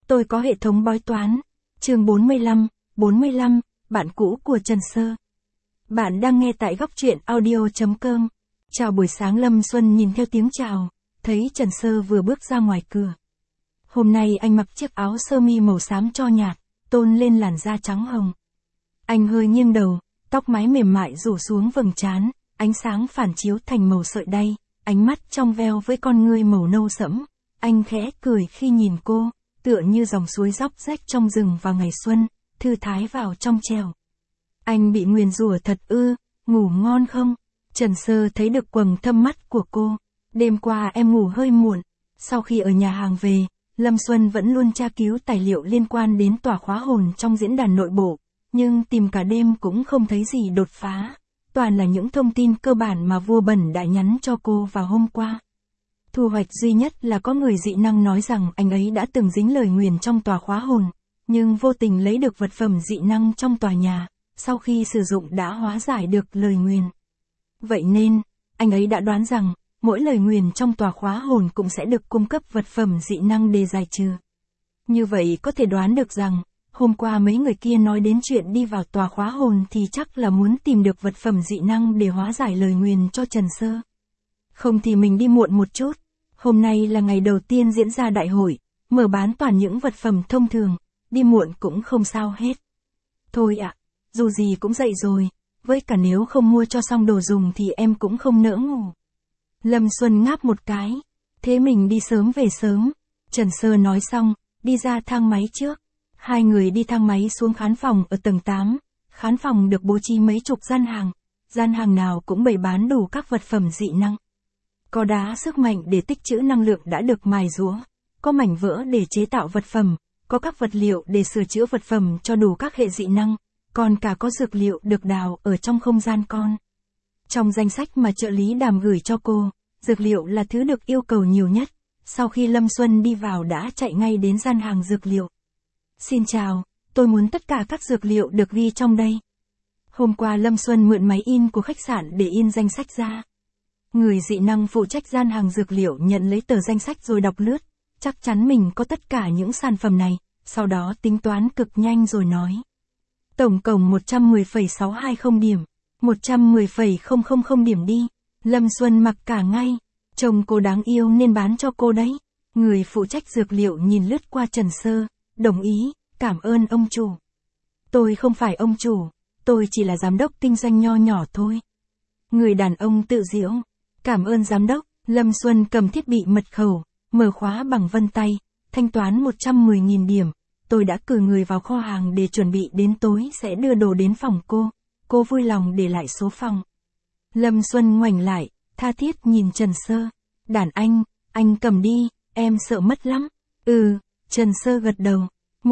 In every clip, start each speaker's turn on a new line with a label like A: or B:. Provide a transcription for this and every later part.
A: Tôi có hệ thống bói toán. Chương 45, bạn cũ của Trần Sơ. Bạn đang nghe tại góc truyện audio.com. Chào buổi sáng. Lâm Xuân nhìn theo tiếng chào, thấy Trần Sơ vừa bước ra ngoài cửa. Hôm nay anh mặc chiếc áo sơ mi màu xám tro nhạt, tôn lên làn da trắng hồng. Anh hơi nghiêng đầu, tóc mái mềm mại rủ xuống vầng trán, ánh sáng phản chiếu thành màu sợi đay, ánh mắt trong veo với con ngươi màu nâu sẫm. Anh khẽ cười khi nhìn cô, tựa như dòng suối róc rách trong rừng vào ngày xuân, thư thái vào trong trèo. Anh bị nguyền rủa thật ư, ngủ ngon không? Trần Sơ thấy được quầng thâm mắt của cô. Đêm qua em ngủ hơi muộn. Sau khi ở nhà hàng về, Lâm Xuân vẫn luôn tra cứu tài liệu liên quan đến tòa khóa hồn trong diễn đàn nội bộ, nhưng tìm cả đêm cũng không thấy gì đột phá. Toàn là những thông tin cơ bản mà vua bẩn đã nhắn cho cô vào hôm qua. Thu hoạch duy nhất là có người dị năng nói rằng anh ấy đã từng dính lời nguyền trong tòa khóa hồn, nhưng vô tình lấy được vật phẩm dị năng trong tòa nhà, sau khi sử dụng đã hóa giải được lời nguyền. Vậy nên, anh ấy đã đoán rằng, mỗi lời nguyền trong tòa khóa hồn cũng sẽ được cung cấp vật phẩm dị năng để giải trừ. Như vậy có thể đoán được rằng, hôm qua mấy người kia nói đến chuyện đi vào tòa khóa hồn thì chắc là muốn tìm được vật phẩm dị năng để hóa giải lời nguyền cho Trần Sơ. Không thì mình đi muộn một chút. Hôm nay là ngày đầu tiên diễn ra đại hội, mở bán toàn những vật phẩm thông thường, đi muộn cũng không sao hết. Thôi ạ, dù gì cũng dậy rồi, với cả nếu không mua cho xong đồ dùng thì em cũng không nỡ ngủ. Lâm Xuân ngáp một cái, thế mình đi sớm về sớm. Trần Sơ nói xong, đi ra thang máy trước. Hai người đi thang máy xuống khán phòng ở tầng 8, khán phòng được bố trí mấy chục gian hàng nào cũng bày bán đủ các vật phẩm dị năng. Có đá sức mạnh để tích trữ năng lượng đã được mài rũa, có mảnh vỡ để chế tạo vật phẩm, có các vật liệu để sửa chữa vật phẩm cho đủ các hệ dị năng, còn cả có dược liệu được đào ở trong không gian con. Trong danh sách mà trợ lý Đàm gửi cho cô, dược liệu là thứ được yêu cầu nhiều nhất. Sau khi Lâm Xuân đi vào đã chạy ngay đến gian hàng dược liệu. Xin chào, tôi muốn tất cả các dược liệu được ghi trong đây. Hôm qua Lâm Xuân mượn máy in của khách sạn để in danh sách ra. Người dị năng phụ trách gian hàng dược liệu nhận lấy tờ danh sách rồi đọc lướt, chắc chắn mình có tất cả những sản phẩm này, sau đó tính toán cực nhanh rồi nói. Tổng cộng 110,620 điểm, 110,000 điểm đi. Lâm Xuân mặc cả ngay, chồng cô đáng yêu nên bán cho cô đấy. Người phụ trách dược liệu nhìn lướt qua Trần Sơ, đồng ý, cảm ơn ông chủ. Tôi không phải ông chủ, tôi chỉ là giám đốc kinh doanh nho nhỏ thôi. Người đàn ông tự giễu. Cảm ơn giám đốc. Lâm Xuân cầm thiết bị mật khẩu, mở khóa bằng vân tay, thanh toán 110.000 điểm. Tôi đã cử người vào kho hàng để chuẩn bị đến tối sẽ đưa đồ đến phòng cô. Cô vui lòng để lại số phòng. Lâm Xuân ngoảnh lại, tha thiết nhìn Trần Sơ. Đàn anh cầm đi, em sợ mất lắm. Trần Sơ gật đầu.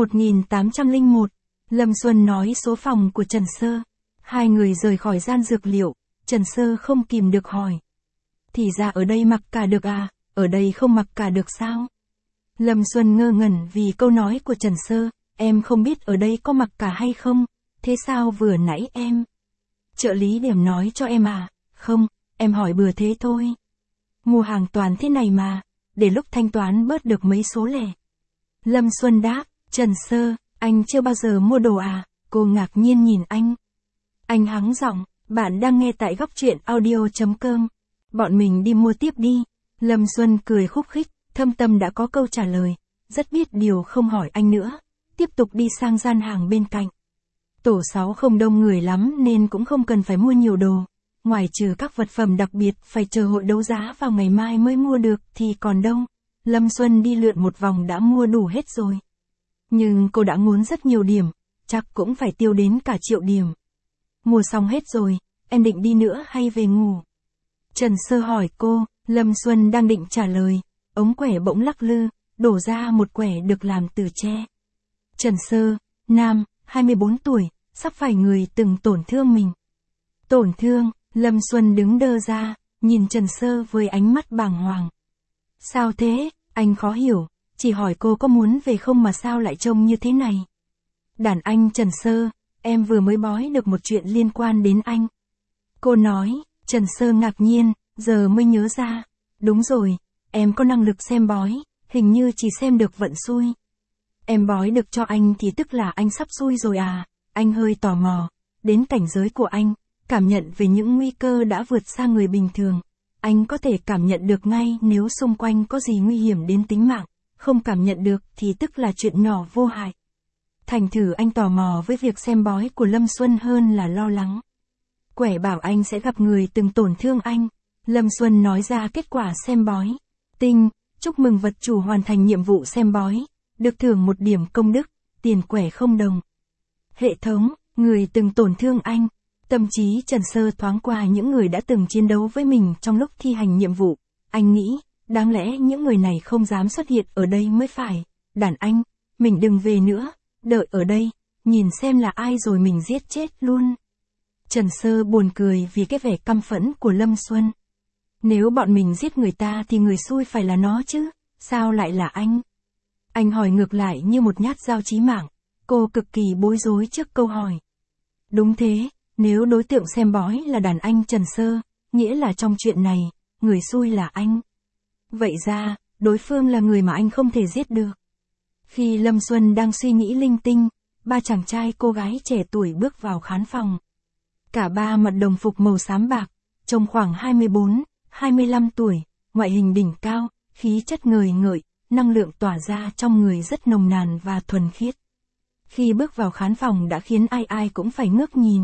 A: 1801. Lâm Xuân nói số phòng của Trần Sơ. Hai người rời khỏi gian dược liệu, Trần Sơ không kìm được hỏi. Thì ra ở đây mặc cả được à, ở đây không mặc cả được sao? Lâm Xuân ngơ ngẩn vì câu nói của Trần Sơ, em không biết ở đây có mặc cả hay không, thế sao vừa nãy em? Trợ lý Điểm nói cho em à, không, em hỏi bừa thế thôi. Mua hàng toàn thế này mà, để lúc thanh toán bớt được mấy số lẻ. Lâm Xuân đáp, Trần Sơ, anh chưa bao giờ mua đồ à? Cô ngạc nhiên nhìn anh. Anh hắng giọng, bạn đang nghe tại góc truyện audio.com. Bọn mình đi mua tiếp đi. Lâm Xuân cười khúc khích, thâm tâm đã có câu trả lời, rất biết điều không hỏi anh nữa. Tiếp tục đi sang gian hàng bên cạnh. Tổ 6 không đông người lắm nên cũng không cần phải mua nhiều đồ. Ngoài trừ các vật phẩm đặc biệt phải chờ hội đấu giá vào ngày mai mới mua được thì còn đâu. Lâm Xuân đi lượn một vòng đã mua đủ hết rồi. Nhưng cô đã ngốn rất nhiều điểm, chắc cũng phải tiêu đến cả 1.000.000 điểm. Mua xong hết rồi, em định đi nữa hay về ngủ? Trần Sơ hỏi cô. Lâm Xuân đang định trả lời, ống quẻ bỗng lắc lư, đổ ra một quẻ được làm từ tre. Trần Sơ, nam, 24 tuổi, sắp phải người từng tổn thương mình. Tổn thương? Lâm Xuân đứng đơ ra, nhìn Trần Sơ với ánh mắt bàng hoàng. Sao thế? Anh khó hiểu, chỉ hỏi cô có muốn về không mà sao lại trông như thế này. Đàn anh Trần Sơ, em vừa mới bói được một chuyện liên quan đến anh. Cô nói. Trần Sơ ngạc nhiên, giờ mới nhớ ra. Đúng rồi, em có năng lực xem bói, hình như chỉ xem được vận xui. Em bói được cho anh thì tức là anh sắp xui rồi à? Anh hơi tò mò. Đến cảnh giới của anh, cảm nhận về những nguy cơ đã vượt xa người bình thường. Anh có thể cảm nhận được ngay nếu xung quanh có gì nguy hiểm đến tính mạng. Không cảm nhận được thì tức là chuyện nhỏ vô hại. Thành thử anh tò mò với việc xem bói của Lâm Xuân hơn là lo lắng. Quẻ bảo anh sẽ gặp người từng tổn thương anh. Lâm Xuân nói ra kết quả xem bói. Tinh, chúc mừng vật chủ hoàn thành nhiệm vụ xem bói. Được thưởng 1 điểm công đức, tiền quẻ không đồng. Hệ thống, người từng tổn thương anh. Tâm trí Trần Sơ thoáng qua những người đã từng chiến đấu với mình trong lúc thi hành nhiệm vụ. Anh nghĩ, đáng lẽ những người này không dám xuất hiện ở đây mới phải. Đàn anh, mình đừng về nữa, đợi ở đây, nhìn xem là ai rồi mình giết chết luôn. Trần Sơ buồn cười vì cái vẻ căm phẫn của Lâm Xuân. Nếu bọn mình giết người ta thì người xui phải là nó chứ, sao lại là anh? Anh hỏi ngược lại như một nhát dao chí mạng. Cô cực kỳ bối rối trước câu hỏi. Đúng thế, nếu đối tượng xem bói là đàn anh Trần Sơ, nghĩa là trong chuyện này, người xui là anh. Vậy ra, đối phương là người mà anh không thể giết được. Khi Lâm Xuân đang suy nghĩ linh tinh, 3 chàng trai cô gái trẻ tuổi bước vào khán phòng. Cả ba mặc đồng phục màu xám bạc, trông khoảng 24, 25 tuổi, ngoại hình đỉnh cao, khí chất ngời ngợi, năng lượng tỏa ra trong người rất nồng nàn và thuần khiết. Khi bước vào khán phòng đã khiến ai ai cũng phải ngước nhìn.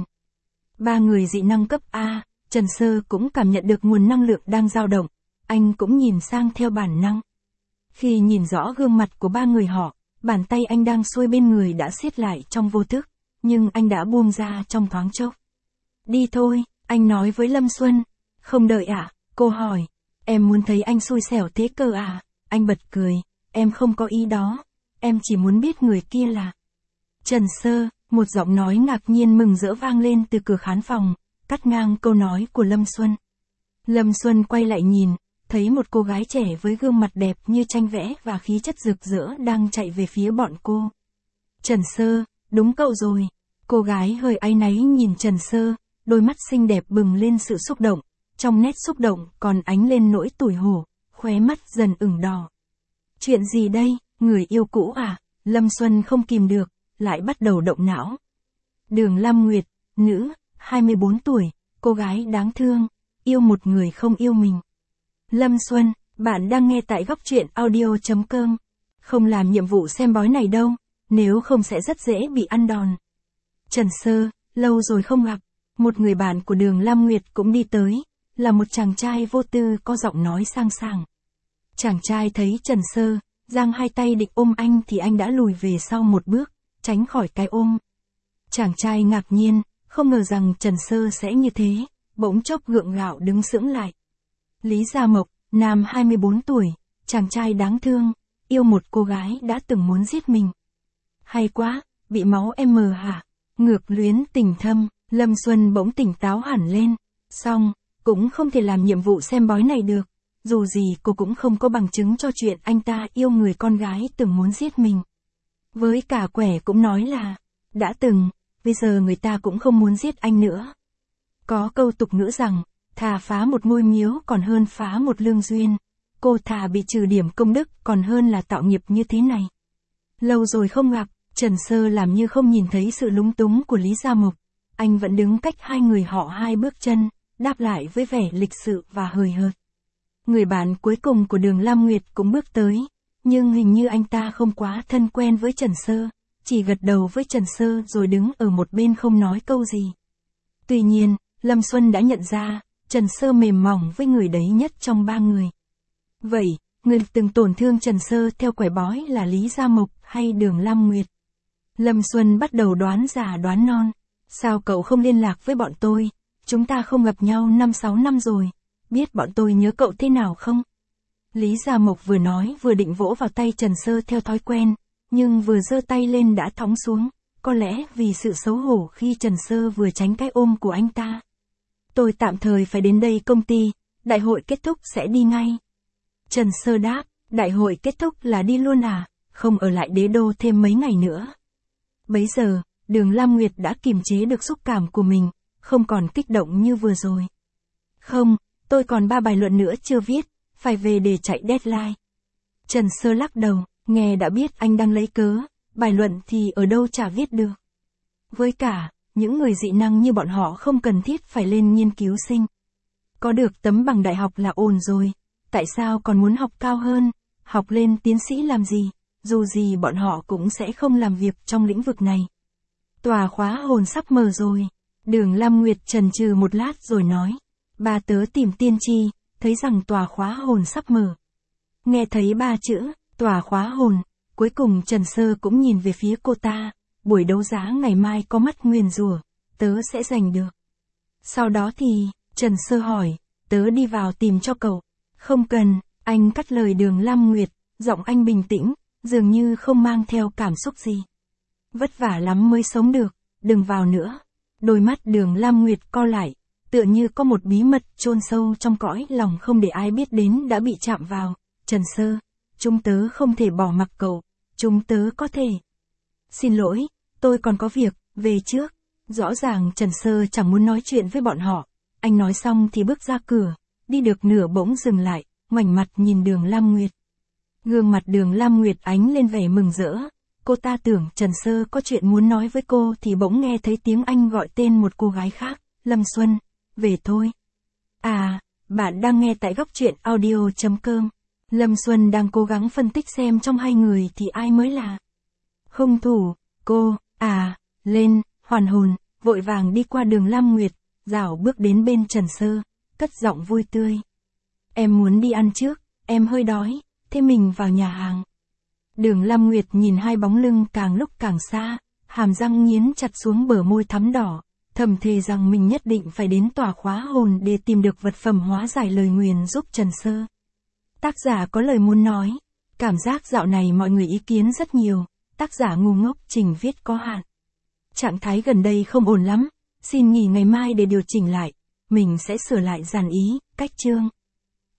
A: 3 người dị năng cấp A, Trần Sơ cũng cảm nhận được nguồn năng lượng đang dao động, anh cũng nhìn sang theo bản năng. Khi nhìn rõ gương mặt của 3 người họ, bàn tay anh đang xuôi bên người đã siết lại trong vô thức, nhưng anh đã buông ra trong thoáng chốc. Đi thôi, anh nói với Lâm Xuân. Không đợi ạ, cô hỏi. Em muốn thấy anh xui xẻo thế cơ à? Anh bật cười, em không có ý đó, em chỉ muốn biết người kia là Trần Sơ. Một giọng nói ngạc nhiên mừng rỡ vang lên từ cửa khán phòng, cắt ngang câu nói của Lâm Xuân. Lâm Xuân quay lại nhìn, thấy một cô gái trẻ với gương mặt đẹp như tranh vẽ và khí chất rực rỡ đang chạy về phía bọn cô. Trần Sơ, đúng cậu rồi. Cô gái hơi áy náy nhìn Trần Sơ, đôi mắt xinh đẹp bừng lên sự xúc động, trong nét xúc động còn ánh lên nỗi tủi hổ, khóe mắt dần ửng đỏ. Chuyện gì đây, người yêu cũ à? Lâm Xuân không kìm được, lại bắt đầu động não. Đường Lam Nguyệt, nữ, 24 tuổi, cô gái đáng thương, yêu một người không yêu mình. Lâm Xuân, bạn đang nghe tại góc truyện audio.com. Không làm nhiệm vụ xem bói này đâu, nếu không sẽ rất dễ bị ăn đòn. Trần Sơ, lâu rồi không gặp. Một người bạn của Đường Lam Nguyệt cũng đi tới, là một chàng trai vô tư có giọng nói sang sảng. Chàng trai thấy Trần Sơ, giang hai tay định ôm anh thì anh đã lùi về sau một bước, tránh khỏi cái ôm. Chàng trai ngạc nhiên, không ngờ rằng Trần Sơ sẽ như thế, bỗng chốc gượng gạo đứng sững lại. Lý Gia Mộc, nam 24 tuổi, chàng trai đáng thương, yêu một cô gái đã từng muốn giết mình. Hay quá, bị máu M hả? Ngược luyến tình thâm, Lâm Xuân bỗng tỉnh táo hẳn lên. Xong, cũng không thể làm nhiệm vụ xem bói này được. Dù gì cô cũng không có bằng chứng cho chuyện anh ta yêu người con gái từng muốn giết mình. Với cả quẻ cũng nói là, đã từng, bây giờ người ta cũng không muốn giết anh nữa. Có câu tục ngữ rằng, thà phá một ngôi miếu còn hơn phá một lương duyên. Cô thà bị trừ điểm công đức còn hơn là tạo nghiệp như thế này. Lâu rồi không gặp, Trần Sơ làm như không nhìn thấy sự lúng túng của Lý Gia Mộc. Anh vẫn đứng cách hai người họ 2 bước chân, đáp lại với vẻ lịch sự và hời hợt. Người bạn cuối cùng của Đường Lam Nguyệt cũng bước tới, nhưng hình như anh ta không quá thân quen với Trần Sơ, chỉ gật đầu với Trần Sơ rồi đứng ở một bên không nói câu gì. Tuy nhiên, Lâm Xuân đã nhận ra, Trần Sơ mềm mỏng với người đấy nhất trong 3 người. Vậy, người từng tổn thương Trần Sơ theo quẻ bói là Lý Gia Mộc hay Đường Lam Nguyệt? Lâm Xuân bắt đầu đoán già đoán non. Sao cậu không liên lạc với bọn tôi? Chúng ta không gặp nhau 5-6 năm rồi. Biết bọn tôi nhớ cậu thế nào không? Lý Gia Mộc vừa nói vừa định vỗ vào tay Trần Sơ theo thói quen, nhưng vừa giơ tay lên đã thõng xuống, có lẽ vì sự xấu hổ khi Trần Sơ vừa tránh cái ôm của anh ta. Tôi tạm thời phải đến đây công ty, đại hội kết thúc sẽ đi ngay. Trần Sơ đáp, đại hội kết thúc là đi luôn à, không ở lại Đế Đô thêm mấy ngày nữa. Bấy giờ, Đường Lam Nguyệt đã kiềm chế được xúc cảm của mình, không còn kích động như vừa rồi. Không, tôi còn 3 bài luận nữa chưa viết, phải về để chạy deadline. Trần Sơ lắc đầu, nghe đã biết anh đang lấy cớ, bài luận thì ở đâu chả viết được. Với cả, những người dị năng như bọn họ không cần thiết phải lên nghiên cứu sinh. Có được tấm bằng đại học là ổn rồi, tại sao còn muốn học cao hơn, học lên tiến sĩ làm gì, dù gì bọn họ cũng sẽ không làm việc trong lĩnh vực này. Tòa khóa hồn sắp mở rồi. Đường Lam Nguyệt chần chừ một lát rồi nói. Ba tớ tìm tiên tri, thấy rằng tòa khóa hồn sắp mở. Nghe thấy ba chữ, tòa khóa hồn, cuối cùng Trần Sơ cũng nhìn về phía cô ta. Buổi đấu giá ngày mai có mắt nguyền rủa, tớ sẽ giành được. Sau đó thì, Trần Sơ hỏi, tớ đi vào tìm cho cậu. Không cần, anh cắt lời Đường Lam Nguyệt, giọng anh bình tĩnh, dường như không mang theo cảm xúc gì. Vất vả lắm mới sống được, đừng vào nữa. Đôi mắt Đường Lam Nguyệt co lại, tựa như có một bí mật chôn sâu trong cõi lòng không để ai biết đến đã bị chạm vào. Trần Sơ, chúng tớ không thể bỏ mặc cậu, chúng tớ có thể. Xin lỗi, tôi còn có việc, về trước. Rõ ràng Trần Sơ chẳng muốn nói chuyện với bọn họ. Anh nói xong thì bước ra cửa, đi được nửa bỗng dừng lại, ngoảnh mặt nhìn Đường Lam Nguyệt. Gương mặt Đường Lam Nguyệt ánh lên vẻ mừng rỡ. Cô ta tưởng Trần Sơ có chuyện muốn nói với cô thì bỗng nghe thấy tiếng anh gọi tên một cô gái khác, Lâm Xuân, về thôi. À, bạn đang nghe tại góc truyện audio.com. Lâm Xuân đang cố gắng phân tích xem trong hai người thì ai mới là hung thủ. Cô, lên, hoàn hồn, vội vàng đi qua Đường Lam Nguyệt, rảo bước đến bên Trần Sơ, cất giọng vui tươi. Em muốn đi ăn trước, em hơi đói, thế mình vào nhà hàng. Đường Lam Nguyệt nhìn hai bóng lưng càng lúc càng xa, hàm răng nghiến chặt xuống bờ môi thắm đỏ, thầm thề rằng mình nhất định phải đến tòa khóa hồn để tìm được vật phẩm hóa giải lời nguyền giúp Trần Sơ. Tác giả có lời muốn nói, cảm giác dạo này mọi người ý kiến rất nhiều, tác giả ngu ngốc trình viết có hạn. Trạng thái gần đây không ổn lắm, xin nghỉ ngày mai để điều chỉnh lại, mình sẽ sửa lại dàn ý, cách chương.